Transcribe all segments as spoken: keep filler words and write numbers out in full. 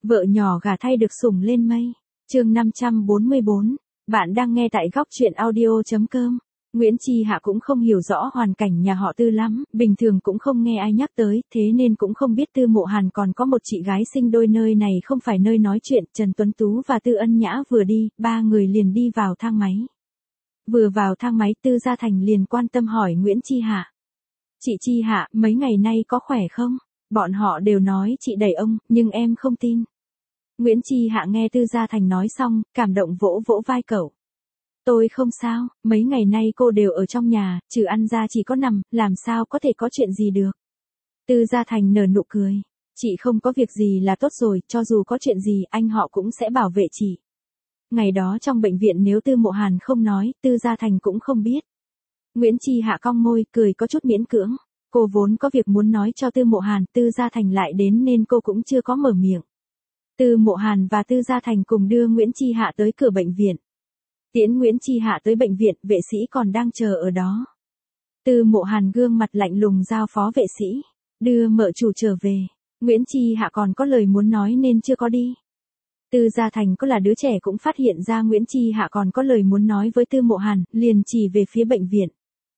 Vợ nhỏ gả thay được sủng lên mây. Chương năm trăm bốn mươi bốn. Bạn đang nghe tại góc truyện audio chấm com. Nguyễn Chi Hạ cũng không hiểu rõ hoàn cảnh nhà họ Tư lắm, bình thường cũng không nghe ai nhắc tới, thế nên cũng không biết Tư Mộ Hàn còn có một chị gái sinh đôi. Nơi này không phải nơi nói chuyện. Trần Tuấn Tú và Tư Ân Nhã vừa đi, ba người liền đi vào thang máy. Vừa vào thang máy, Tư Gia Thành liền quan tâm hỏi Nguyễn Chi Hạ. Chị Chi Hạ, mấy ngày nay có khỏe không? Bọn họ đều nói chị đẩy ông, nhưng em không tin. Nguyễn Chi Hạ nghe Tư Gia Thành nói xong, cảm động vỗ vỗ vai cậu. Tôi không sao, mấy ngày nay cô đều ở trong nhà, trừ ăn ra chỉ có nằm, làm sao có thể có chuyện gì được. Tư Gia Thành nở nụ cười. Chị không có việc gì là tốt rồi, cho dù có chuyện gì anh họ cũng sẽ bảo vệ chị. Ngày đó trong bệnh viện nếu Tư Mộ Hàn không nói, Tư Gia Thành cũng không biết. Nguyễn Chi Hạ cong môi, cười có chút miễn cưỡng. Cô vốn có việc muốn nói cho Tư Mộ Hàn, Tư Gia Thành lại đến nên cô cũng chưa có mở miệng. Tư Mộ Hàn và Tư Gia Thành cùng đưa Nguyễn Chi Hạ tới cửa bệnh viện. Tiễn Nguyễn Chi Hạ tới bệnh viện, vệ sĩ còn đang chờ ở đó. Tư Mộ Hàn gương mặt lạnh lùng giao phó vệ sĩ. Đưa mợ chủ trở về. Nguyễn Chi Hạ còn có lời muốn nói nên chưa có đi. Tư Gia Thành có là đứa trẻ cũng phát hiện ra Nguyễn Chi Hạ còn có lời muốn nói với Tư Mộ Hàn, liền chỉ về phía bệnh viện.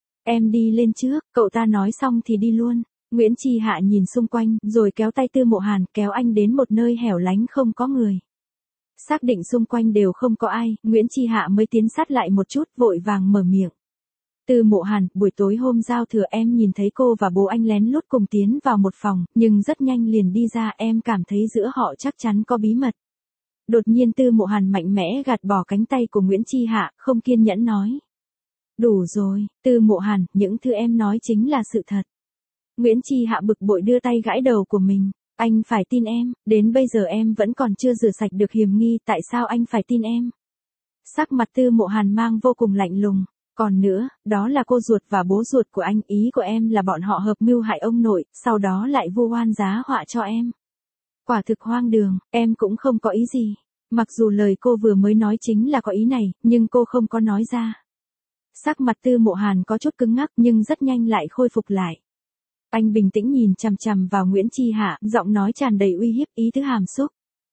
Em đi lên trước, cậu ta nói xong thì đi luôn. Nguyễn Chi Hạ nhìn xung quanh, rồi kéo tay Tư Mộ Hàn, kéo anh đến một nơi hẻo lánh không có người. Xác định xung quanh đều không có ai, Nguyễn Chi Hạ mới tiến sát lại một chút, vội vàng mở miệng. Tư Mộ Hàn, buổi tối hôm giao thừa em nhìn thấy cô và bố anh lén lút cùng tiến vào một phòng, nhưng rất nhanh liền đi ra, em cảm thấy giữa họ chắc chắn có bí mật. Đột nhiên Tư Mộ Hàn mạnh mẽ gạt bỏ cánh tay của Nguyễn Chi Hạ, không kiên nhẫn nói. Đủ rồi, Tư Mộ Hàn, những thứ em nói chính là sự thật. Nguyễn Chi Hạ bực bội đưa tay gãi đầu của mình. Anh phải tin em, đến bây giờ em vẫn còn chưa rửa sạch được hiểm nghi, tại sao anh phải tin em? Sắc mặt Tư Mộ Hàn mang vô cùng lạnh lùng. Còn nữa, đó là cô ruột và bố ruột của anh, ý của em là bọn họ hợp mưu hại ông nội, sau đó lại vu oan giá họa cho em. Quả thực hoang đường, em cũng không có ý gì. Mặc dù lời cô vừa mới nói chính là có ý này, nhưng cô không có nói ra. Sắc mặt Tư Mộ Hàn có chút cứng ngắc nhưng rất nhanh lại khôi phục lại. Anh bình tĩnh nhìn chằm chằm vào Nguyễn Chi Hạ, giọng nói tràn đầy uy hiếp, ý tứ hàm xúc.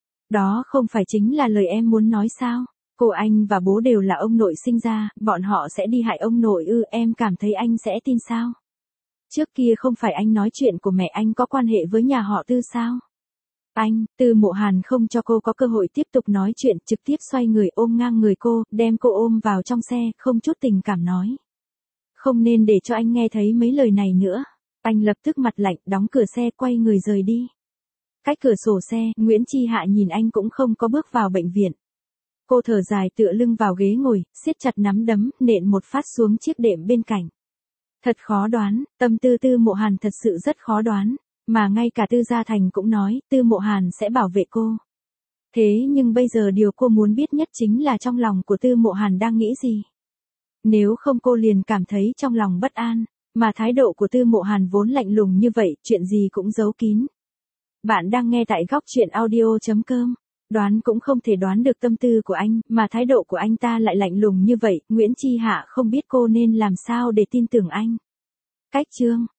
Đó không phải chính là lời em muốn nói sao? Cô anh và bố đều là ông nội sinh ra, bọn họ sẽ đi hại ông nội ư, em cảm thấy anh sẽ tin sao? Trước kia không phải anh nói chuyện của mẹ anh có quan hệ với nhà họ Tư sao? Anh, Tư Mộ Hàn không cho cô có cơ hội tiếp tục nói chuyện, trực tiếp xoay người ôm ngang người cô, đem cô ôm vào trong xe, không chút tình cảm nói. Không nên để cho anh nghe thấy mấy lời này nữa. Anh lập tức mặt lạnh, đóng cửa xe, quay người rời đi. Cách cửa sổ xe, Nguyễn Chi Hạ nhìn anh cũng không có bước vào bệnh viện. Cô thở dài tựa lưng vào ghế ngồi, siết chặt nắm đấm, nện một phát xuống chiếc đệm bên cạnh. Thật khó đoán, tâm tư Tư Mộ Hàn thật sự rất khó đoán. Mà ngay cả Tư Gia Thành cũng nói, Tư Mộ Hàn sẽ bảo vệ cô. Thế nhưng bây giờ điều cô muốn biết nhất chính là trong lòng của Tư Mộ Hàn đang nghĩ gì. Nếu không cô liền cảm thấy trong lòng bất an, mà thái độ của Tư Mộ Hàn vốn lạnh lùng như vậy, chuyện gì cũng giấu kín. Bạn đang nghe tại góc truyện audio chấm com. Đoán cũng không thể đoán được tâm tư của anh, mà thái độ của anh ta lại lạnh lùng như vậy, Nguyễn Chi Hạ không biết cô nên làm sao để tin tưởng anh. Cách chương